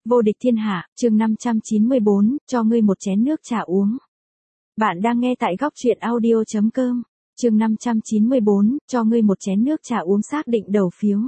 Vô địch thiên hạ, chương 594, cho ngươi một chén nước trà uống. Bạn đang nghe tại góc truyện audio.com, chương 594, cho ngươi một chén nước trà uống xác định đầu phiếu.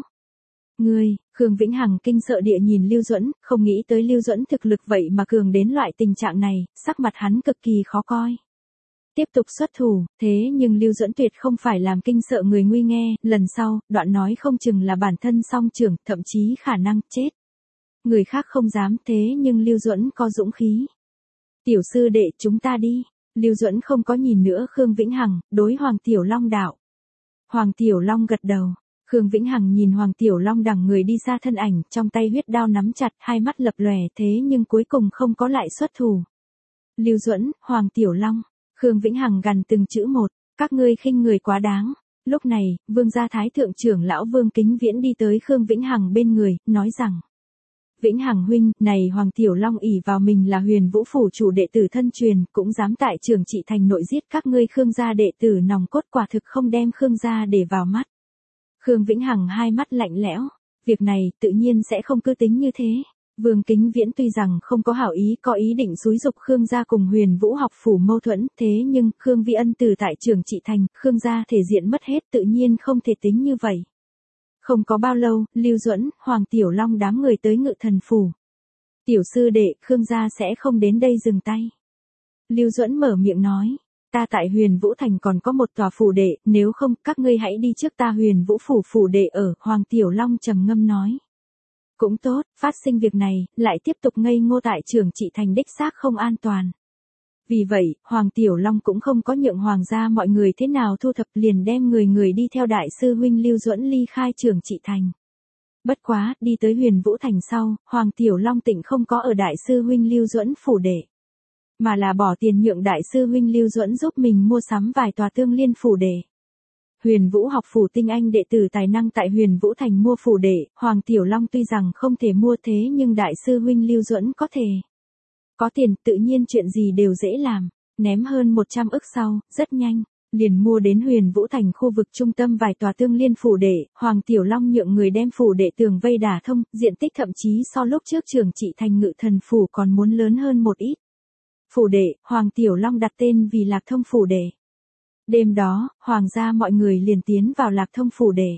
Khương Vĩnh Hằng kinh sợ địa nhìn Lưu Duẫn, không nghĩ tới Lưu Duẫn thực lực vậy mà cường đến loại tình trạng này, sắc mặt hắn cực kỳ khó coi. Tiếp tục xuất thủ, thế nhưng Lưu Duẫn tuyệt không phải làm kinh sợ người nguy nghe, lần sau, đoạn nói không chừng là bản thân song trưởng, thậm chí khả năng chết. Người khác không dám thế nhưng Lưu Duẫn có dũng khí. Tiểu sư đệ chúng ta đi. Lưu Duẫn không có nhìn nữa Khương Vĩnh Hằng, đối Hoàng Tiểu Long đạo. Hoàng Tiểu Long gật đầu. Khương Vĩnh Hằng nhìn Hoàng Tiểu Long đằng người đi xa thân ảnh, trong tay huyết đao nắm chặt, hai mắt lập lòe thế nhưng cuối cùng không có lại xuất thủ. Lưu Duẫn, Hoàng Tiểu Long. Khương Vĩnh Hằng gằn từng chữ một, các ngươi khinh người quá đáng. Lúc này, Vương gia Thái thượng trưởng lão Vương Kính Viễn đi tới Khương Vĩnh Hằng bên người, nói rằng: Vĩnh Hằng huynh, này Hoàng Tiểu Long ỷ vào mình là Huyền Vũ phủ chủ đệ tử thân truyền, cũng dám tại Trường Trị Thành nội giết các ngươi Khương gia đệ tử nòng cốt, quả thực không đem Khương gia để vào mắt. Khương Vĩnh Hằng hai mắt lạnh lẽo, việc này tự nhiên sẽ không cứ tính như thế. Vương Kính Viễn tuy rằng không có hảo ý, có ý định xúi dục Khương gia cùng Huyền Vũ học phủ mâu thuẫn, thế nhưng Khương Vi Ân từ tại Trường Trị Thành, Khương gia thể diện mất hết, tự nhiên không thể tính như vậy. Không có bao lâu, Lưu Duẫn, Hoàng Tiểu Long đám người tới Ngự Thần phủ. Tiểu sư đệ, Khương gia sẽ không đến đây dừng tay. Lưu Duẫn mở miệng nói, ta tại Huyền Vũ Thành còn có một tòa phủ đệ, nếu không, các ngươi hãy đi trước ta Huyền Vũ phủ đệ ở. Hoàng Tiểu Long trầm ngâm nói. Cũng tốt, phát sinh việc này, lại tiếp tục ngây ngô tại Trường Trị Thành đích xác không an toàn. Vì vậy, Hoàng Tiểu Long cũng không có nhượng Hoàng gia mọi người thế nào thu thập, liền đem người đi theo đại sư huynh Lưu Duẫn ly khai Trường Trị Thành. Bất quá, đi tới Huyền Vũ Thành sau, Hoàng Tiểu Long tịnh không có ở đại sư huynh Lưu Duẫn phủ đệ, mà là bỏ tiền nhượng đại sư huynh Lưu Duẫn giúp mình mua sắm vài tòa tương liên phủ đệ. Huyền Vũ học phủ tinh anh đệ tử tài năng tại Huyền Vũ Thành mua phủ đệ, Hoàng Tiểu Long tuy rằng không thể mua thế nhưng đại sư huynh Lưu Duẫn có thể. Có tiền tự nhiên chuyện gì đều dễ làm, ném hơn 100 ức sau, rất nhanh, liền mua đến Huyền Vũ Thành khu vực trung tâm vài tòa tương liên phủ đệ, Hoàng Tiểu Long nhượng người đem phủ đệ tường vây đả thông, diện tích thậm chí so lúc trước Trường Trị Thành Ngự Thần phủ còn muốn lớn hơn một ít. Phủ đệ, Hoàng Tiểu Long đặt tên vì Lạc Thông phủ đệ. Đêm đó, Hoàng gia mọi người liền tiến vào Lạc Thông phủ đệ.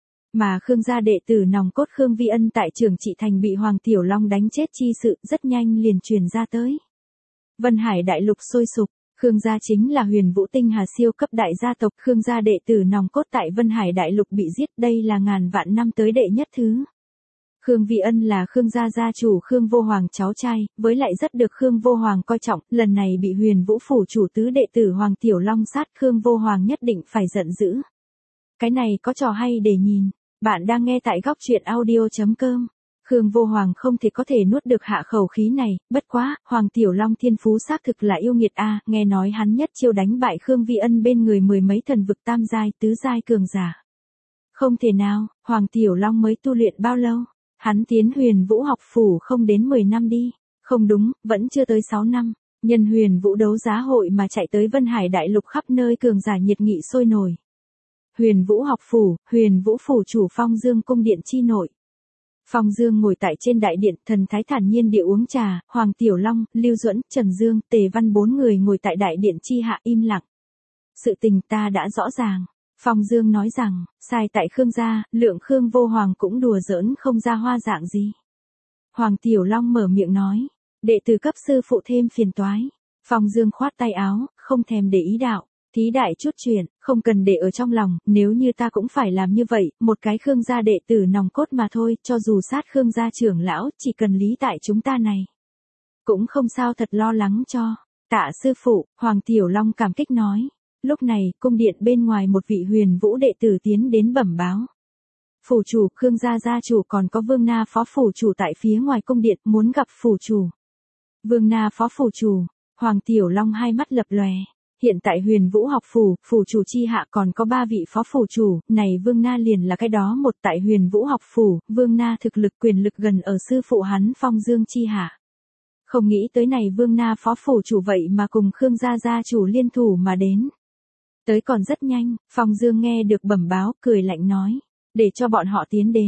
Mà Khương gia đệ tử nòng cốt Khương Vi Ân tại Trường Trị Thành bị Hoàng Tiểu Long đánh chết chi sự rất nhanh liền truyền ra tới. Vân Hải đại lục sôi sục, Khương gia chính là Huyền Vũ tinh hà siêu cấp đại gia tộc, Khương gia đệ tử nòng cốt tại Vân Hải đại lục bị giết, đây là ngàn vạn năm tới đệ nhất thứ. Khương Vi Ân là Khương gia gia chủ Khương Vô Hoàng cháu trai, với lại rất được Khương Vô Hoàng coi trọng, lần này bị Huyền Vũ phủ chủ tứ đệ tử Hoàng Tiểu Long sát, Khương Vô Hoàng nhất định phải giận dữ. Cái này có trò hay để nhìn. Bạn đang nghe tại góc truyện audio.com. Khương Vô Hoàng không thể có thể nuốt được hạ khẩu khí này, bất quá, Hoàng Tiểu Long thiên phú xác thực là yêu nghiệt a, nghe nói hắn nhất chiêu đánh bại Khương Vi Ân bên người mười mấy thần vực tam giai, tứ giai cường giả. Không thể nào, Hoàng Tiểu Long mới tu luyện bao lâu? Hắn tiến Huyền Vũ học phủ không đến 10 năm đi. Không đúng, vẫn chưa tới 6 năm. Nhân Huyền Vũ đấu giá hội mà chạy tới Vân Hải đại lục khắp nơi cường giả nhiệt nghị sôi nổi. Huyền Vũ học phủ, Huyền Vũ phủ chủ Phong Dương cung điện chi nội. Phong Dương ngồi tại trên đại điện, thần thái thản nhiên địa uống trà, Hoàng Tiểu Long, Lưu Duẫn, Trần Dương, Tề Văn bốn người ngồi tại đại điện chi hạ im lặng. Sự tình ta đã rõ ràng. Phong Dương nói rằng, sai tại Khương gia, lượng Khương Vô Hoàng cũng đùa giỡn không ra hoa dạng gì. Hoàng Tiểu Long mở miệng nói, đệ tử cấp sư phụ thêm phiền toái. Phong Dương khoát tay áo, không thèm để ý đạo. Thí đại chút chuyện, không cần để ở trong lòng, nếu như ta cũng phải làm như vậy, một cái Khương gia đệ tử nòng cốt mà thôi, cho dù sát Khương gia trưởng lão, chỉ cần lý tại chúng ta này. Cũng không sao, thật lo lắng cho. Tạ sư phụ, Hoàng Tiểu Long cảm kích nói. Lúc này, cung điện bên ngoài một vị Huyền Vũ đệ tử tiến đến bẩm báo. Phủ chủ, Khương gia gia chủ còn có Vương Na phó phủ chủ tại phía ngoài cung điện, muốn gặp phủ chủ. Vương Na phó phủ chủ, Hoàng Tiểu Long hai mắt lập lòe. Hiện tại Huyền Vũ học phủ, phủ chủ chi hạ còn có 3 vị phó phủ chủ, này Vương Na liền là cái đó một. Tại Huyền Vũ học phủ, Vương Na thực lực quyền lực gần ở sư phụ hắn Phong Dương chi hạ. Không nghĩ tới này Vương Na phó phủ chủ vậy mà cùng Khương gia gia chủ liên thủ mà đến. Tới còn rất nhanh, Phong Dương nghe được bẩm báo, cười lạnh nói, để cho bọn họ tiến đến.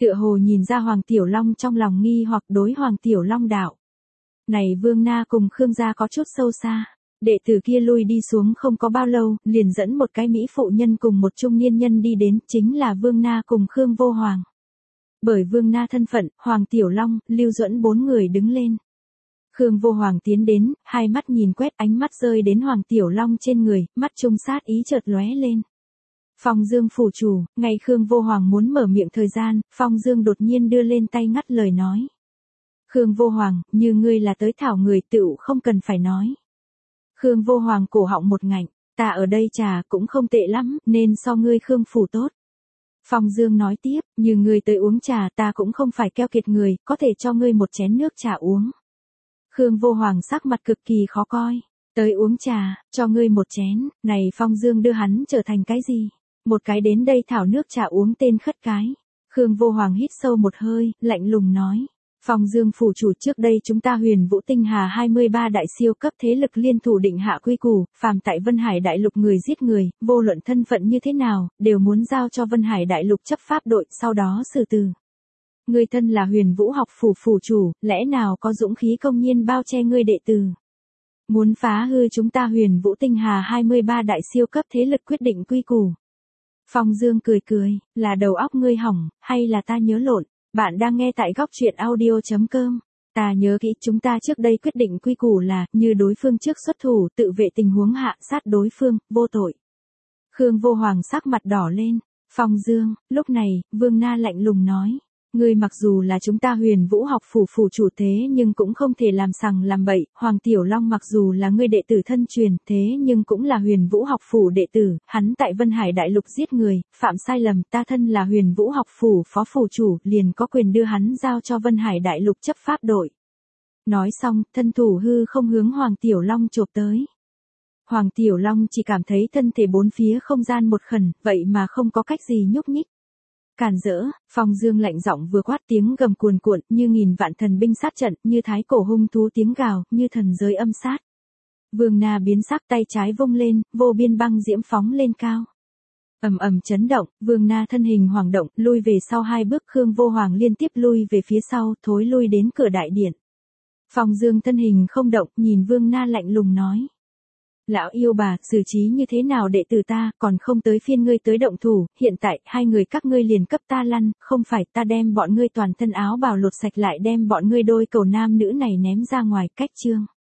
Tựa hồ nhìn ra Hoàng Tiểu Long trong lòng nghi hoặc đối Hoàng Tiểu Long đạo. Này Vương Na cùng Khương gia có chút sâu xa. Đệ tử kia lui đi xuống không có bao lâu, liền dẫn một cái mỹ phụ nhân cùng một trung niên nhân đi đến, chính là Vương Na cùng Khương Vô Hoàng. Bởi Vương Na thân phận, Hoàng Tiểu Long, Lưu Duẫn bốn người đứng lên. Khương Vô Hoàng tiến đến, hai mắt nhìn quét, ánh mắt rơi đến Hoàng Tiểu Long trên người, mắt trung sát ý chợt lóe lên. Phong Dương phủ chủ, ngay Khương Vô Hoàng muốn mở miệng thời gian, Phong Dương đột nhiên đưa lên tay ngắt lời nói. Khương Vô Hoàng, như ngươi là tới thảo người tựu không cần phải nói. Khương Vô Hoàng cổ họng một ngạnh, ta ở đây trà cũng không tệ lắm, nên so ngươi Khương phủ tốt. Phong Dương nói tiếp, như ngươi tới uống trà ta cũng không phải keo kiệt người, có thể cho ngươi một chén nước trà uống. Khương Vô Hoàng sắc mặt cực kỳ khó coi, tới uống trà, cho ngươi một chén, này Phong Dương đưa hắn trở thành cái gì? Một cái đến đây thảo nước trà uống tên khất cái. Khương Vô Hoàng hít sâu một hơi, lạnh lùng nói. Phong Dương phủ chủ, trước đây chúng ta Huyền Vũ Tinh Hà 23 đại siêu cấp thế lực liên thủ định hạ quy củ, phàm tại Vân Hải đại lục người giết người, vô luận thân phận như thế nào, đều muốn giao cho Vân Hải đại lục chấp pháp đội, sau đó xử tử. Ngươi thân là Huyền Vũ học phủ phủ chủ, lẽ nào có dũng khí công nhiên bao che ngươi đệ tử? Muốn phá hư chúng ta Huyền Vũ Tinh Hà 23 đại siêu cấp thế lực quyết định quy củ. Phong Dương cười cười, là đầu óc ngươi hỏng, hay là ta nhớ lộn? Bạn đang nghe tại góc truyện audio.com. Ta nhớ kỹ chúng ta trước đây quyết định quy củ là, như đối phương trước xuất thủ, tự vệ tình huống hạ sát đối phương, vô tội. Khương Vô Hoàng sắc mặt đỏ lên. Phong Dương, lúc này, Vương Na lạnh lùng nói. Ngươi mặc dù là chúng ta Huyền Vũ học phủ phủ chủ thế nhưng cũng không thể làm sằng làm bậy, Hoàng Tiểu Long mặc dù là ngươi đệ tử thân truyền thế nhưng cũng là Huyền Vũ học phủ đệ tử, hắn tại Vân Hải đại lục giết người, phạm sai lầm, ta thân là Huyền Vũ học phủ phó phủ chủ, liền có quyền đưa hắn giao cho Vân Hải đại lục chấp pháp đội. Nói xong, thân thủ hư không hướng Hoàng Tiểu Long chộp tới. Hoàng Tiểu Long chỉ cảm thấy thân thể bốn phía không gian một khẩn, vậy mà không có cách gì nhúc nhích. Càn rỡ, Phong Dương lạnh giọng vừa quát, tiếng gầm cuồn cuộn, như nghìn vạn thần binh sát trận, như thái cổ hung thú tiếng gào, như thần giới âm sát. Vương Na biến sắc, tay trái vung lên, vô biên băng diễm phóng lên cao. Ầm ầm chấn động, Vương Na thân hình hoảng động, lui về sau hai bước, Khương Vô Hoàng liên tiếp lui về phía sau, thối lui đến cửa đại điện. Phong Dương thân hình không động, nhìn Vương Na lạnh lùng nói. Lão yêu bà, xử trí như thế nào đệ tử ta, còn không tới phiên ngươi tới động thủ, hiện tại, hai người các ngươi liền cấp ta lăn, không phải ta đem bọn ngươi toàn thân áo bào lột sạch lại đem bọn ngươi đôi cầu nam nữ này ném ra ngoài, cách chương.